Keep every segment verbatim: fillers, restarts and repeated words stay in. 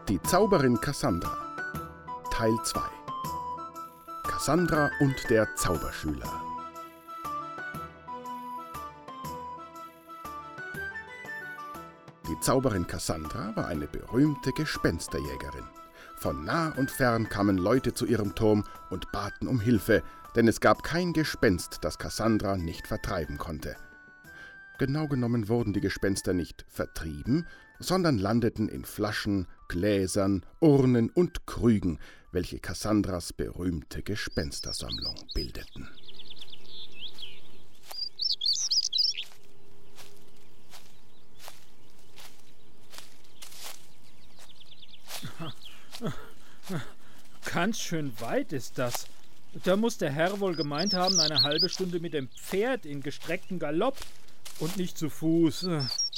Die Zauberin Cassandra Teil zwei Cassandra und der Zauberschüler. Die Zauberin Cassandra war eine berühmte Gespensterjägerin. Von nah und fern kamen Leute zu ihrem Turm und baten um Hilfe, denn es gab kein Gespenst, das Cassandra nicht vertreiben konnte. Genau genommen wurden die Gespenster nicht vertrieben, sondern landeten in Flaschen, Gläsern, Urnen und Krügen, welche Cassandras berühmte Gespenstersammlung bildeten. Ganz schön weit ist das. Da muss der Herr wohl gemeint haben, eine halbe Stunde mit dem Pferd in gestrecktem Galopp und nicht zu Fuß.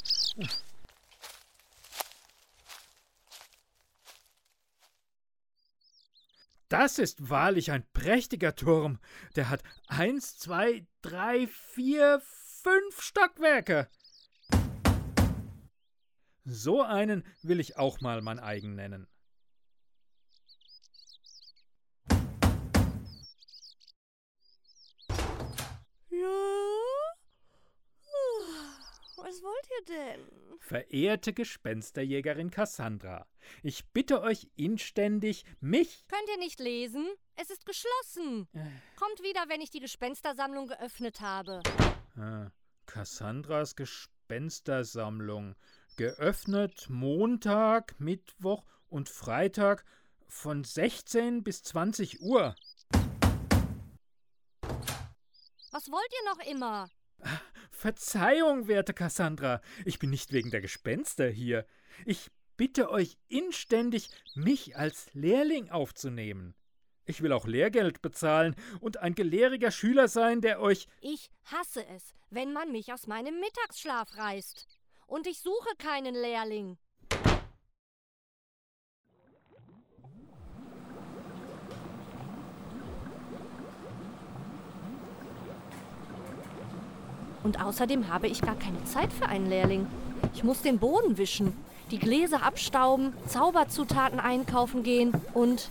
Das ist wahrlich ein prächtiger Turm. Der hat eins, zwei, drei, vier, fünf Stockwerke. So einen will ich auch mal mein eigen nennen. Ja? Was wollt ihr denn? Verehrte Gespensterjägerin Cassandra, ich bitte euch inständig, mich... Könnt ihr nicht lesen? Es ist geschlossen. Äh. Kommt wieder, wenn ich die Gespenstersammlung geöffnet habe. Ah, Cassandras Gespenstersammlung. Geöffnet Montag, Mittwoch und Freitag von sechzehn bis zwanzig Uhr. Was wollt ihr noch immer? Verzeihung, werte Cassandra, ich bin nicht wegen der Gespenster hier. Ich bitte euch inständig, mich als Lehrling aufzunehmen. Ich will auch Lehrgeld bezahlen und ein gelehriger Schüler sein, der euch... Ich hasse es, wenn man mich aus meinem Mittagsschlaf reißt. Und ich suche keinen Lehrling. Und außerdem habe ich gar keine Zeit für einen Lehrling. Ich muss den Boden wischen, die Gläser abstauben, Zauberzutaten einkaufen gehen und...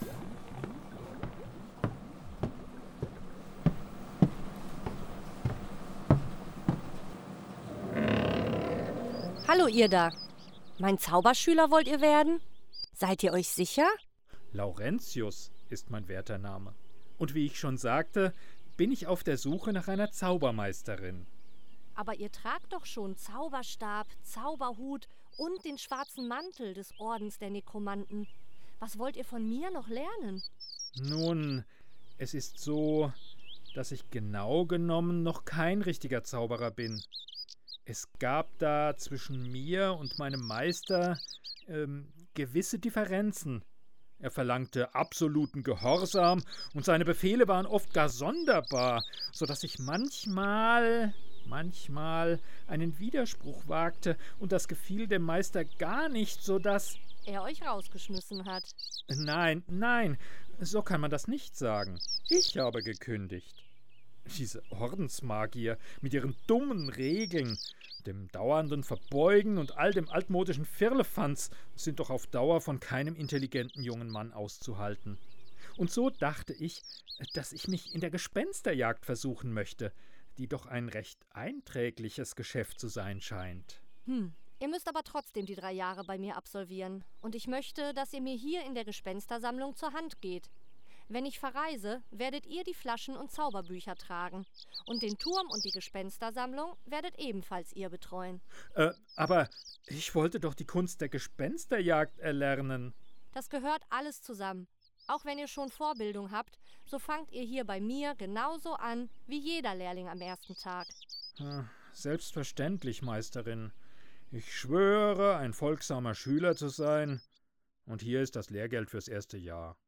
Hallo ihr da. Mein Zauberschüler wollt ihr werden? Seid ihr euch sicher? Laurentius ist mein werter Name. Und wie ich schon sagte, bin ich auf der Suche nach einer Zaubermeisterin. Aber ihr tragt doch schon Zauberstab, Zauberhut und den schwarzen Mantel des Ordens der Nekromanten. Was wollt ihr von mir noch lernen? Nun, es ist so, dass ich genau genommen noch kein richtiger Zauberer bin. Es gab da zwischen mir und meinem Meister ähm, gewisse Differenzen. Er verlangte absoluten Gehorsam und seine Befehle waren oft gar sonderbar, so dass ich manchmal... manchmal einen Widerspruch wagte und das gefiel dem Meister gar nicht, so dass... Er euch rausgeschmissen hat. Nein, nein, so kann man das nicht sagen. Ich habe gekündigt. Diese Ordensmagier mit ihren dummen Regeln, dem dauernden Verbeugen und all dem altmodischen Firlefanz sind doch auf Dauer von keinem intelligenten jungen Mann auszuhalten. Und so dachte ich, dass ich mich in der Gespensterjagd versuchen möchte, die doch ein recht einträgliches Geschäft zu sein scheint. Hm, ihr müsst aber trotzdem die drei Jahre bei mir absolvieren. Und ich möchte, dass ihr mir hier in der Gespenstersammlung zur Hand geht. Wenn ich verreise, werdet ihr die Flaschen und Zauberbücher tragen. Und den Turm und die Gespenstersammlung werdet ebenfalls ihr betreuen. Äh, aber ich wollte doch die Kunst der Gespensterjagd erlernen. Das gehört alles zusammen. Auch wenn ihr schon Vorbildung habt, so fangt ihr hier bei mir genauso an wie jeder Lehrling am ersten Tag. Selbstverständlich, Meisterin. Ich schwöre, ein folgsamer Schüler zu sein. Und hier ist das Lehrgeld fürs erste Jahr.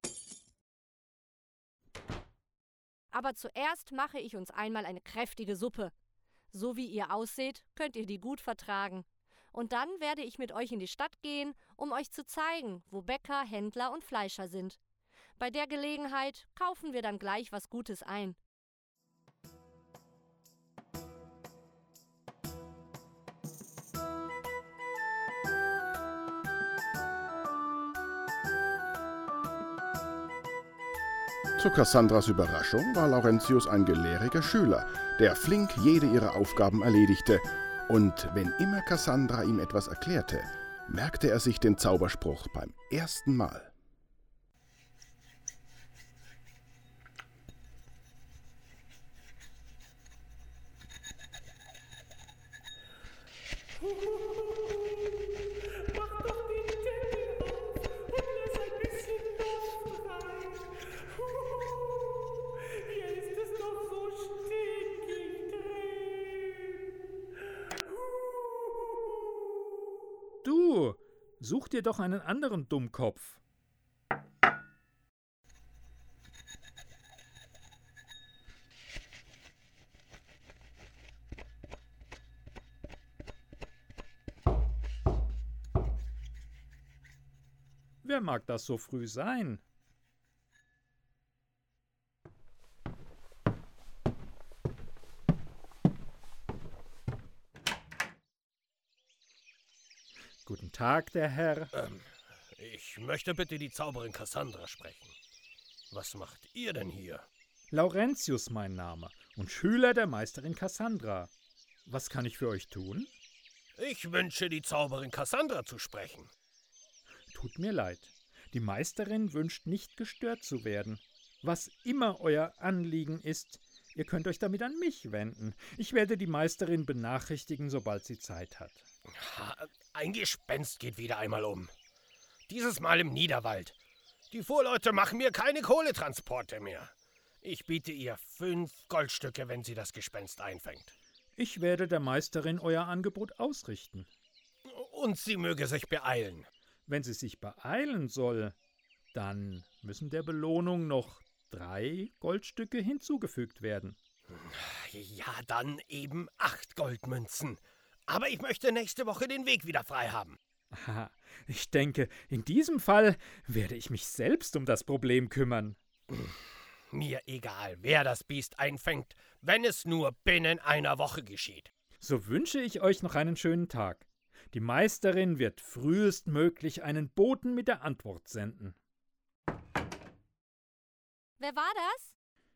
Aber zuerst mache ich uns einmal eine kräftige Suppe. So wie ihr ausseht, könnt ihr die gut vertragen. Und dann werde ich mit euch in die Stadt gehen, um euch zu zeigen, wo Bäcker, Händler und Fleischer sind. Bei der Gelegenheit kaufen wir dann gleich was Gutes ein. Zu Cassandras Überraschung war Laurentius ein gelehriger Schüler, der flink jede ihrer Aufgaben erledigte, und wenn immer Cassandra ihm etwas erklärte, merkte er sich den Zauberspruch beim ersten Mal. Mach doch den Deckel auf und lass ein bisschen Luft rein. Hier ist es doch so stickig drin. Du, such dir doch einen anderen Dummkopf. Wer mag das so früh sein? Guten Tag, der Herr. Ähm, ich möchte bitte die Zauberin Cassandra sprechen. Was macht ihr denn hier? Laurentius mein Name und Schüler der Meisterin Cassandra. Was kann ich für euch tun? Ich wünsche, die Zauberin Cassandra zu sprechen. Tut mir leid. Die Meisterin wünscht nicht gestört zu werden. Was immer euer Anliegen ist, ihr könnt euch damit an mich wenden. Ich werde die Meisterin benachrichtigen, sobald sie Zeit hat. Ha, ein Gespenst geht wieder einmal um. Dieses Mal im Niederwald. Die Fuhrleute machen mir keine Kohletransporte mehr. Ich biete ihr fünf Goldstücke, wenn sie das Gespenst einfängt. Ich werde der Meisterin euer Angebot ausrichten. Und sie möge sich beeilen. Wenn sie sich beeilen soll, dann müssen der Belohnung noch drei Goldstücke hinzugefügt werden. Ja, dann eben acht Goldmünzen. Aber ich möchte nächste Woche den Weg wieder frei haben. Aha, ich denke, in diesem Fall werde ich mich selbst um das Problem kümmern. Mir egal, wer das Biest einfängt, wenn es nur binnen einer Woche geschieht. So wünsche ich euch noch einen schönen Tag. Die Meisterin wird frühestmöglich einen Boten mit der Antwort senden. Wer war das?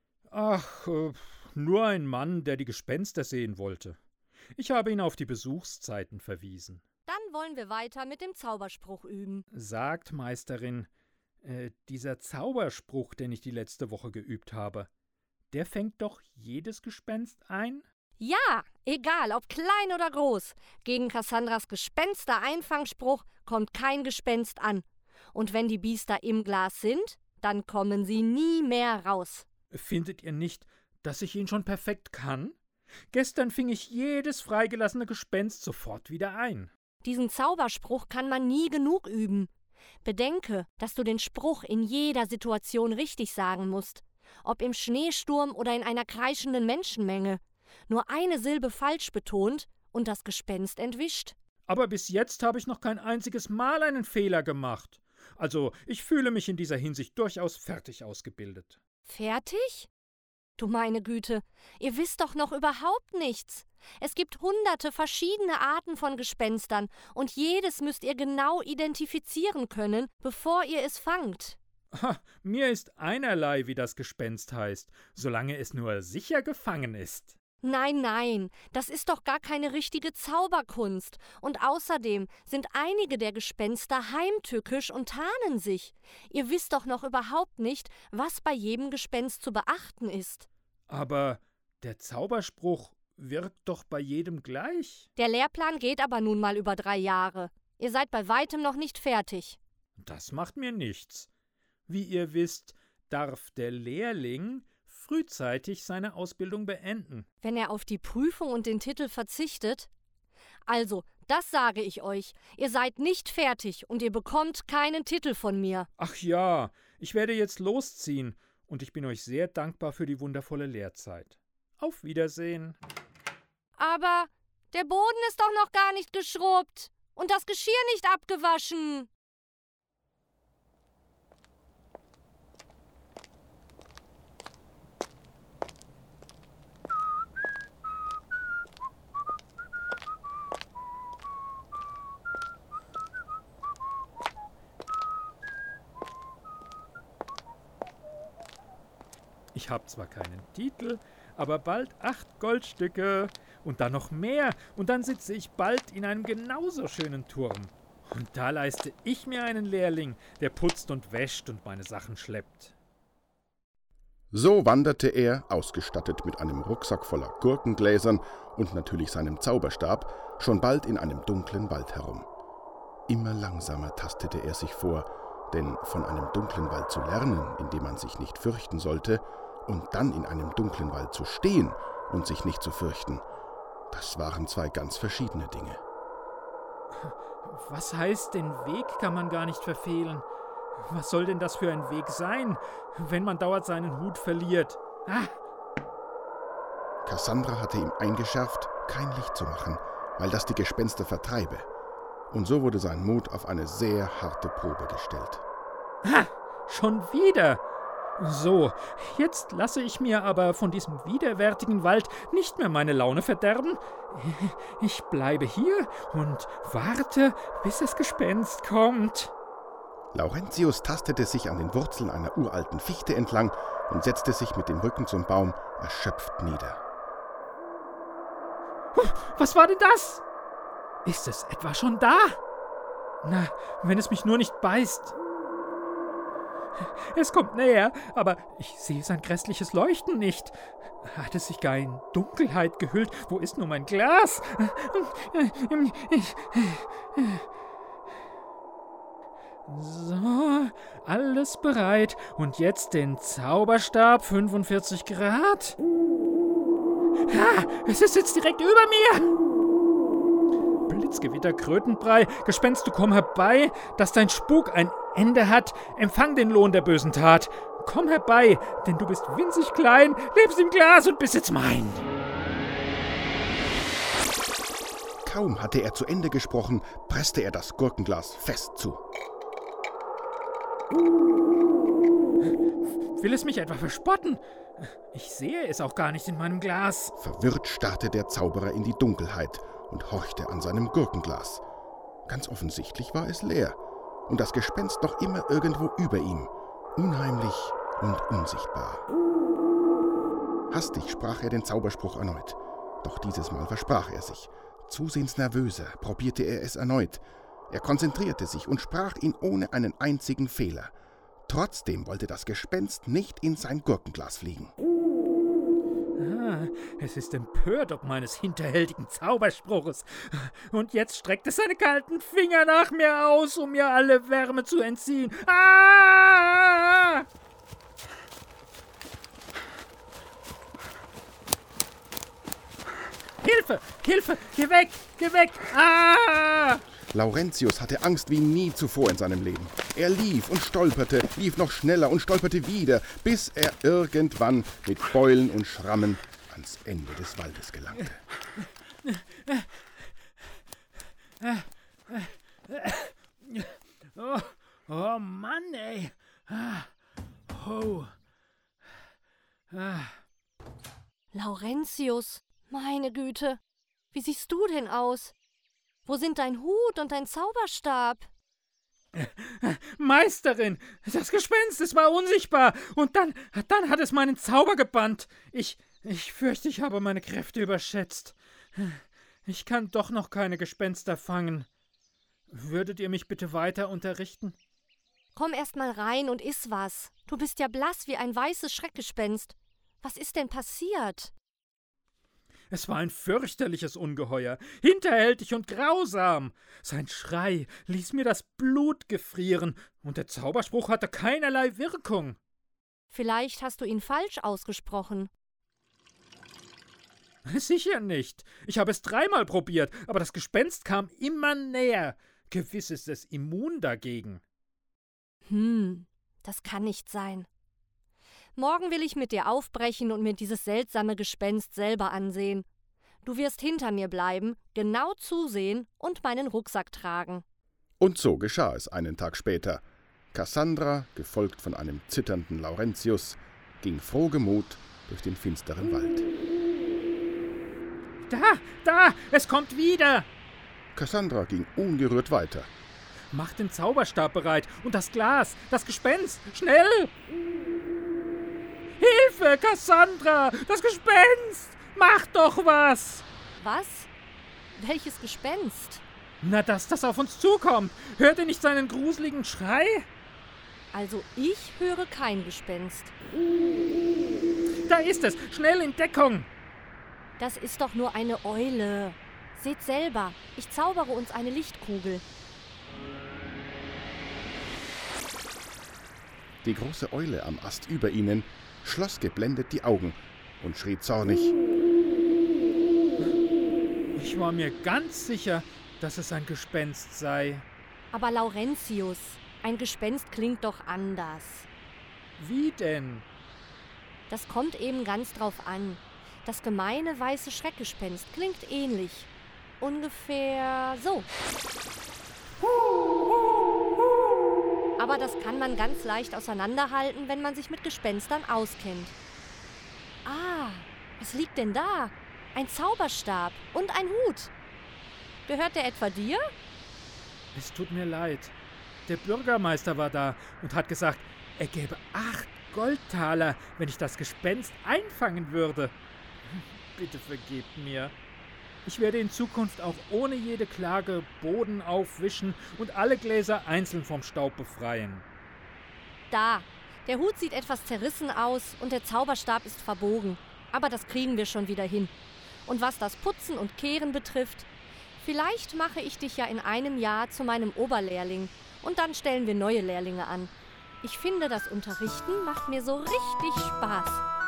Ach, äh, nur ein Mann, der die Gespenster sehen wollte. Ich habe ihn auf die Besuchszeiten verwiesen. Dann wollen wir weiter mit dem Zauberspruch üben. Sagt, Meisterin, äh, dieser Zauberspruch, den ich die letzte Woche geübt habe, der fängt doch jedes Gespenst ein? Ja, egal ob klein oder groß. Gegen Cassandras Gespenster-Einfangspruch kommt kein Gespenst an. Und wenn die Biester im Glas sind, dann kommen sie nie mehr raus. Findet ihr nicht, dass ich ihn schon perfekt kann? Gestern fing ich jedes freigelassene Gespenst sofort wieder ein. Diesen Zauberspruch kann man nie genug üben. Bedenke, dass du den Spruch in jeder Situation richtig sagen musst. Ob im Schneesturm oder in einer kreischenden Menschenmenge. Nur eine Silbe falsch betont und das Gespenst entwischt. Aber bis jetzt habe ich noch kein einziges Mal einen Fehler gemacht. Also, ich fühle mich in dieser Hinsicht durchaus fertig ausgebildet. Fertig? Du meine Güte, ihr wisst doch noch überhaupt nichts. Es gibt hunderte verschiedene Arten von Gespenstern und jedes müsst ihr genau identifizieren können, bevor ihr es fangt. Ha, mir ist einerlei, wie das Gespenst heißt, solange es nur sicher gefangen ist. Nein, nein, das ist doch gar keine richtige Zauberkunst. Und außerdem sind einige der Gespenster heimtückisch und tarnen sich. Ihr wisst doch noch überhaupt nicht, was bei jedem Gespenst zu beachten ist. Aber der Zauberspruch wirkt doch bei jedem gleich. Der Lehrplan geht aber nun mal über drei Jahre. Ihr seid bei weitem noch nicht fertig. Das macht mir nichts. Wie ihr wisst, darf der Lehrling frühzeitig seine Ausbildung beenden. Wenn er auf die Prüfung und den Titel verzichtet? Also, das sage ich euch. Ihr seid nicht fertig und ihr bekommt keinen Titel von mir. Ach ja, ich werde jetzt losziehen und ich bin euch sehr dankbar für die wundervolle Lehrzeit. Auf Wiedersehen. Aber der Boden ist doch noch gar nicht geschrubbt und das Geschirr nicht abgewaschen. Ich habe zwar keinen Titel, aber bald acht Goldstücke und dann noch mehr. Und dann sitze ich bald in einem genauso schönen Turm. Und da leiste ich mir einen Lehrling, der putzt und wäscht und meine Sachen schleppt. So wanderte er, ausgestattet mit einem Rucksack voller Gurkengläsern und natürlich seinem Zauberstab, schon bald in einem dunklen Wald herum. Immer langsamer tastete er sich vor, denn von einem dunklen Wald zu lernen, in dem man sich nicht fürchten sollte, und dann in einem dunklen Wald zu stehen und sich nicht zu fürchten, das waren zwei ganz verschiedene Dinge. Was heißt, den Weg kann man gar nicht verfehlen? Was soll denn das für ein Weg sein, wenn man dauernd seinen Hut verliert? Ah! Cassandra hatte ihm eingeschärft, kein Licht zu machen, weil das die Gespenster vertreibe. Und so wurde sein Mut auf eine sehr harte Probe gestellt. Ha! Schon wieder! So, jetzt lasse ich mir aber von diesem widerwärtigen Wald nicht mehr meine Laune verderben. Ich bleibe hier und warte, bis das Gespenst kommt. Laurentius tastete sich an den Wurzeln einer uralten Fichte entlang und setzte sich mit dem Rücken zum Baum erschöpft nieder. Was war denn das? Ist es etwa schon da? Na, wenn es mich nur nicht beißt. Es kommt näher, aber ich sehe sein grässliches Leuchten nicht. Hat es sich gar in Dunkelheit gehüllt? Wo ist nun mein Glas? So, alles bereit. Und jetzt den Zauberstab, fünfundvierzig Grad. Ha, es ist jetzt direkt über mir. Blitzgewitter, Krötenbrei, Gespenst, du komm herbei, dass dein Spuk ein Ende hat. Empfang den Lohn der bösen Tat. Komm herbei, denn du bist winzig klein, lebst im Glas und bist jetzt mein. Kaum hatte er zu Ende gesprochen, presste er das Gurkenglas fest zu. Will es mich etwa verspotten? Ich sehe es auch gar nicht in meinem Glas. Verwirrt starrte der Zauberer in die Dunkelheit und horchte an seinem Gurkenglas. Ganz offensichtlich war es leer und das Gespenst noch immer irgendwo über ihm, unheimlich und unsichtbar. Hastig sprach er den Zauberspruch erneut, doch dieses Mal versprach er sich. Zusehends nervöser probierte er es erneut. Er konzentrierte sich und sprach ihn ohne einen einzigen Fehler. Trotzdem wollte das Gespenst nicht in sein Gurkenglas fliegen. Ah, es ist empört ob meines hinterhältigen Zauberspruches. Und jetzt streckt es seine kalten Finger nach mir aus, um mir alle Wärme zu entziehen. Ah! Hilfe! Hilfe! Geh weg! Geh weg! Ah! Laurentius hatte Angst wie nie zuvor in seinem Leben. Er lief und stolperte, lief noch schneller und stolperte wieder, bis er irgendwann mit Beulen und Schrammen ans Ende des Waldes gelangte. Oh, oh Mann, ey! Oh. Ah. Laurentius, meine Güte, wie siehst du denn aus? Wo sind dein Hut und dein Zauberstab? Meisterin, das Gespenst, es war unsichtbar. Und dann, dann hat es meinen Zauber gebannt. Ich, ich fürchte, ich habe meine Kräfte überschätzt. Ich kann doch noch keine Gespenster fangen. Würdet ihr mich bitte weiter unterrichten? Komm erst mal rein und iss was. Du bist ja blass wie ein weißes Schreckgespenst. Was ist denn passiert? Es war ein fürchterliches Ungeheuer, hinterhältig und grausam. Sein Schrei ließ mir das Blut gefrieren, und der Zauberspruch hatte keinerlei Wirkung. Vielleicht hast du ihn falsch ausgesprochen. Sicher nicht. Ich habe es dreimal probiert, aber das Gespenst kam immer näher. Gewiss ist es immun dagegen. Hm, das kann nicht sein. Morgen will ich mit dir aufbrechen und mir dieses seltsame Gespenst selber ansehen. Du wirst hinter mir bleiben, genau zusehen und meinen Rucksack tragen. Und so geschah es einen Tag später. Cassandra, gefolgt von einem zitternden Laurentius, ging frohgemut durch den finsteren Wald. Da, da, es kommt wieder! Cassandra ging ungerührt weiter. Mach den Zauberstab bereit und das Glas, das Gespenst, schnell! Hilfe! Hilfe, Cassandra! Das Gespenst! Mach doch was! Was? Welches Gespenst? Na, dass das auf uns zukommt. Hört ihr nicht seinen gruseligen Schrei? Also ich höre kein Gespenst. Da ist es. Schnell in Deckung. Das ist doch nur eine Eule. Seht selber, ich zaubere uns eine Lichtkugel. Die große Eule am Ast über ihnen schloss geblendet die Augen und schrie zornig. Ich war mir ganz sicher, dass es ein Gespenst sei. Aber Laurentius, ein Gespenst klingt doch anders. Wie denn? Das kommt eben ganz drauf an. Das gemeine weiße Schreckgespenst klingt ähnlich. Ungefähr so. Aber das kann man ganz leicht auseinanderhalten, wenn man sich mit Gespenstern auskennt. Ah, was liegt denn da? Ein Zauberstab und ein Hut. Gehört der etwa dir? Es tut mir leid. Der Bürgermeister war da und hat gesagt, er gäbe acht Goldtaler, wenn ich das Gespenst einfangen würde. Bitte vergebt mir. Ich werde in Zukunft auch ohne jede Klage Boden aufwischen und alle Gläser einzeln vom Staub befreien. Da, der Hut sieht etwas zerrissen aus und der Zauberstab ist verbogen. Aber das kriegen wir schon wieder hin. Und was das Putzen und Kehren betrifft, vielleicht mache ich dich ja in einem Jahr zu meinem Oberlehrling und dann stellen wir neue Lehrlinge an. Ich finde, das Unterrichten macht mir so richtig Spaß.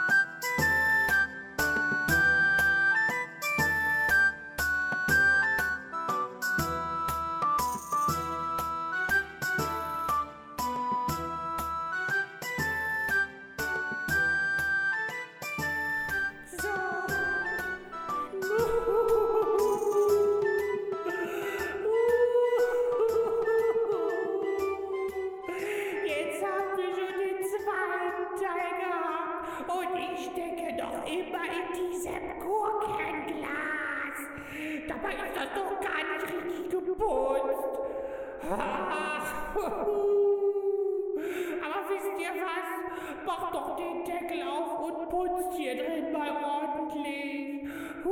Jetzt haben wir schon den zweiten Teil gehabt und ich stecke noch immer in diesem Gurkenglas. Dabei ist das doch gar nicht richtig geputzt. Ach, aber wisst ihr was? Macht doch den Deckel auf und putzt hier drin mal ordentlich.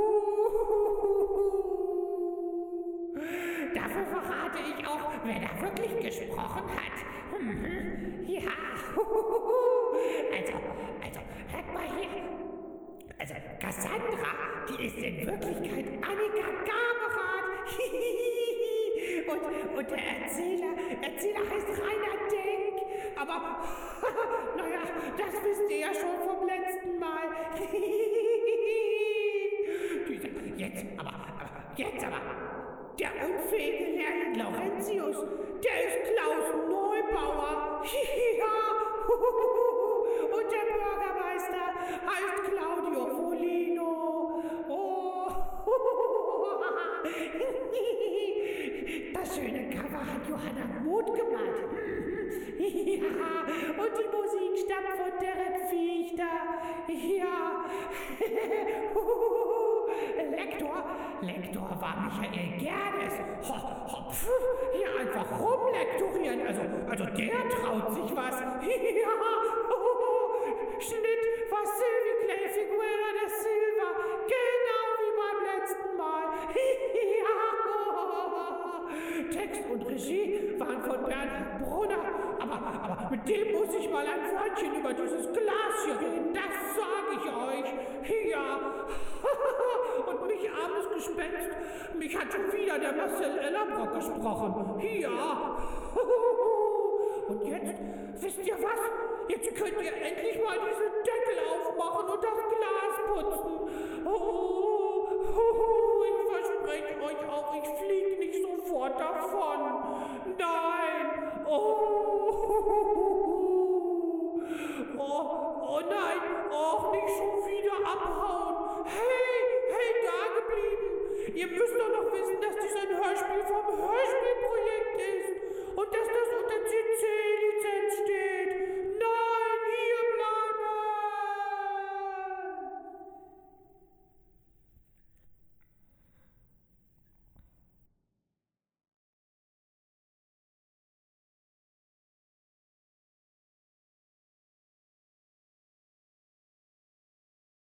Dafür verrate ich auch, wer da wirklich gesprochen hat. Mhm. Ja. Also, also, hört mal hier. Also, Cassandra, die ist in Wirklichkeit Annika Gaberat. und, und der Erzähler, Erzähler heißt Rainer Denk. Aber, naja, das wisst ihr ja schon vom letzten Mal. Diese, jetzt, aber, aber, jetzt aber. Der unfähige Lehrling Laurentius, der ist Klaus Neubauer. Ja. Und der Bürgermeister heißt Claudio Folino. Oh. Das schöne Cover hat Johanna Muth gemalt. Ja. Und die Musik stammt von Derek Fichter. Ja. Lektor, Lektor war Michael Gerdes. Ho, ho, pf, hier einfach rumlektorieren. Also, also der traut sich was. Ja. Schnitt war Sylvie Clay Figuera de Silva. Genau wie beim letzten Mal. Ja. Text und Regie waren von Bernhard Brunner. Aber, aber mit dem muss ich mal ein Wörtchen über dieses Glas hier reden. Das sage ich euch. Ja. Und mich, armes Gespenst, mich hat schon wieder der Marcel Ellerbrock gesprochen. Ja. Und jetzt, wisst ihr was? Jetzt könnt ihr endlich mal diesen Deckel aufmachen und das Glas putzen. Oh, ich verspreche euch auch, ich fliege nicht sofort davon. Nein. Oh. Oh, oh nein, auch nicht schon wieder abhauen.